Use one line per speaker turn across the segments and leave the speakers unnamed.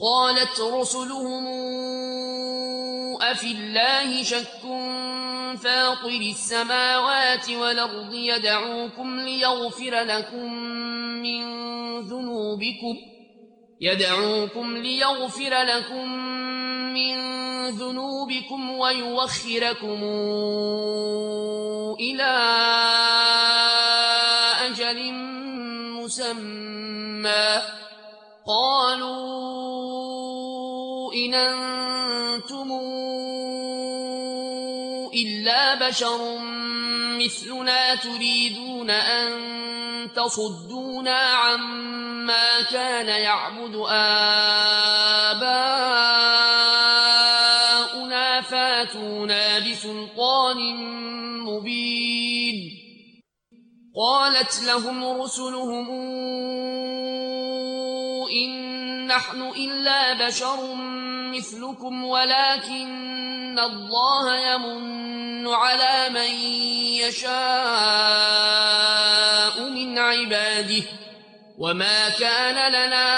قالت رسلهم أفي الله شك فاطر السماوات والأرض يدعوكم ليغفر لكم من ذنوبكم ويوخركم إلى أجل مسمى قالوا إن أنتم إلا بشر مثلنا تريدون أن تصدونا عما كان يعبد آباؤنا فاتونا بسلطان مبين قالت لهم رسلهم إن نحن إلا بشر مثلكم ولكن الله يمن على من يشاء من عباده وما كان لنا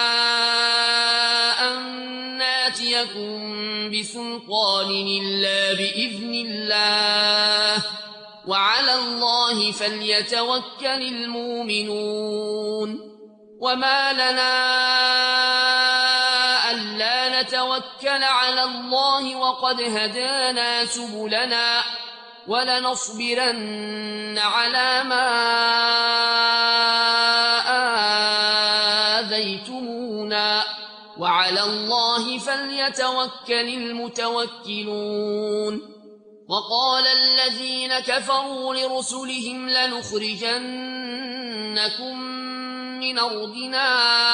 أن ناتيكم بسلطان إلا بإذن الله وعلى الله فليتوكل المؤمنون وما لنا ألا نتوكل على الله وقد هدانا سبلنا ولنصبرن على ما آذيتمونا وعلى الله فليتوكل المتوكلون وقال الذين كفروا لرسلهم لنخرجنكم من أرضنا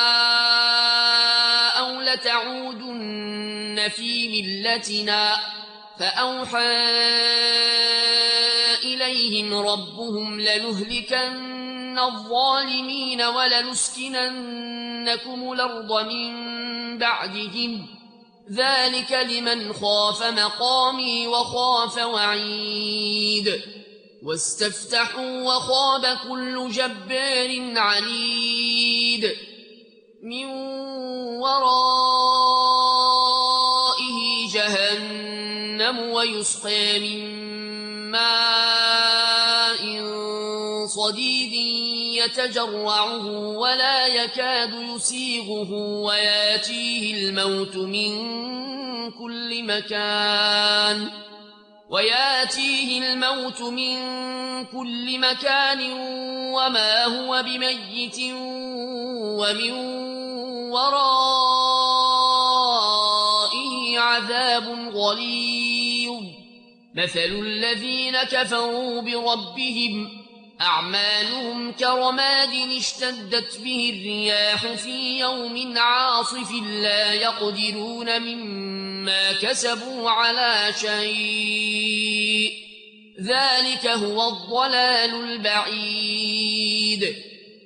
أو لتعودن في ملتنا فأوحى إليهم ربهم لنهلكن الظالمين ولنسكننكم الأرض من بعدهم ذلك لمن خاف مقامي وخاف وعيد واستفتحوا وخاب كل جبار عنيد من ورائه جهنم ويسقى من ماء صديد يتجرعه ولا يكاد يسيغه وياتيه الموت من كل مكان وما هو بميت ومن ورائه عذاب غليظ مثل الذين كفروا بربهم أعمالهم كرماد اشتدت به الرياح في يوم عاصف لا يقدرون مما كسبوا على شيء ذلك هو الضلال البعيد